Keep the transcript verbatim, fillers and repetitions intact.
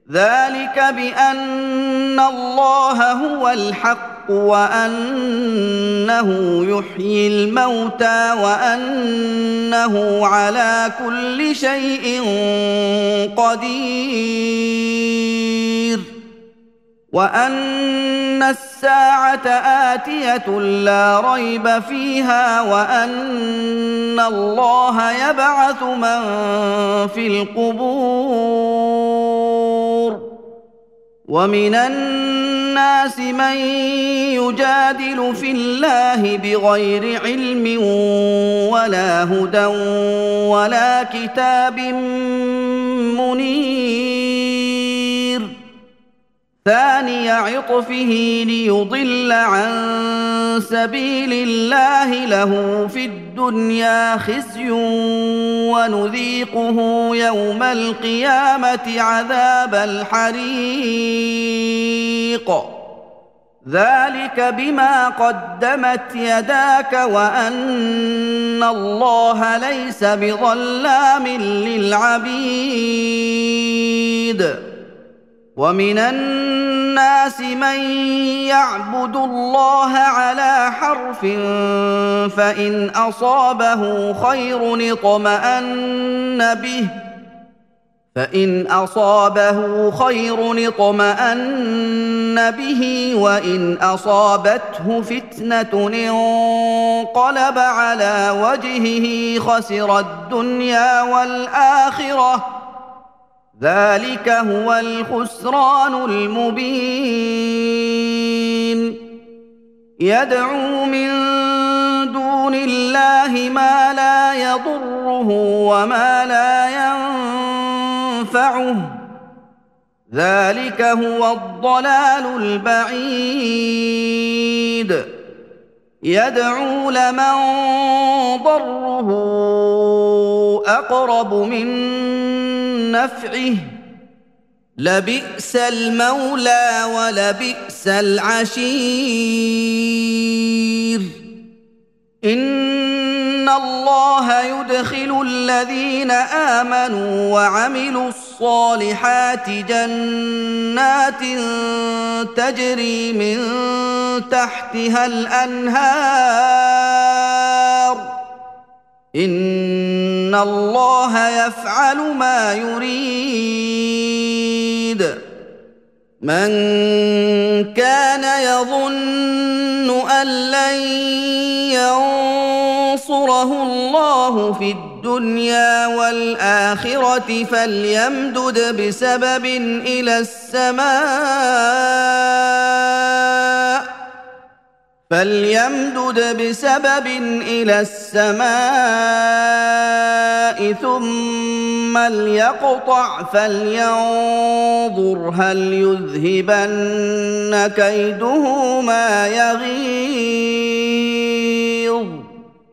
ذلك بأن الله هو الحق وأنه يحيي الموتى وأنه على كل شيء قدير وأن الساعة آتية لا ريب فيها وأن الله يبعث من في القبور ومن الناس من يجادل في الله بغير علم ولا هدى ولا كتاب منير ثاني عطفه ليضل عن سبيل الله له في الدنيا خزي ونذيقه يوم القيامة عذاب الحريق ذلك بما قدمت يداك وأن الله ليس بظلام للعبيد ومن الناس من يعبد الله على حرف فإن أصابه خير اطمأن به فإن أصابه خير اطمأن به وإن أصابته فتنة انقلب على وجهه خسر الدنيا والآخرة ذلك هو الخسران المبين يدعو من دون الله ما لا يضره وما لا ينفعه ذلك هو الضلال البعيد يدعو لمن ضره أقرب من نفعه لبئس المولى ولبئس العشير إن الله يدخل الذين آمنوا وعملوا الصالحات جنات تجري من تحتها الأنهار إن الله يفعل ما يريد من كان يظن أن لن ينصره الله في الدنيا والآخرة فليمدد بسبب إلى السماء فليمدد بسبب إلى السماء ثم ليقطع فلينظر هل يذهبن كيده ما يغيظ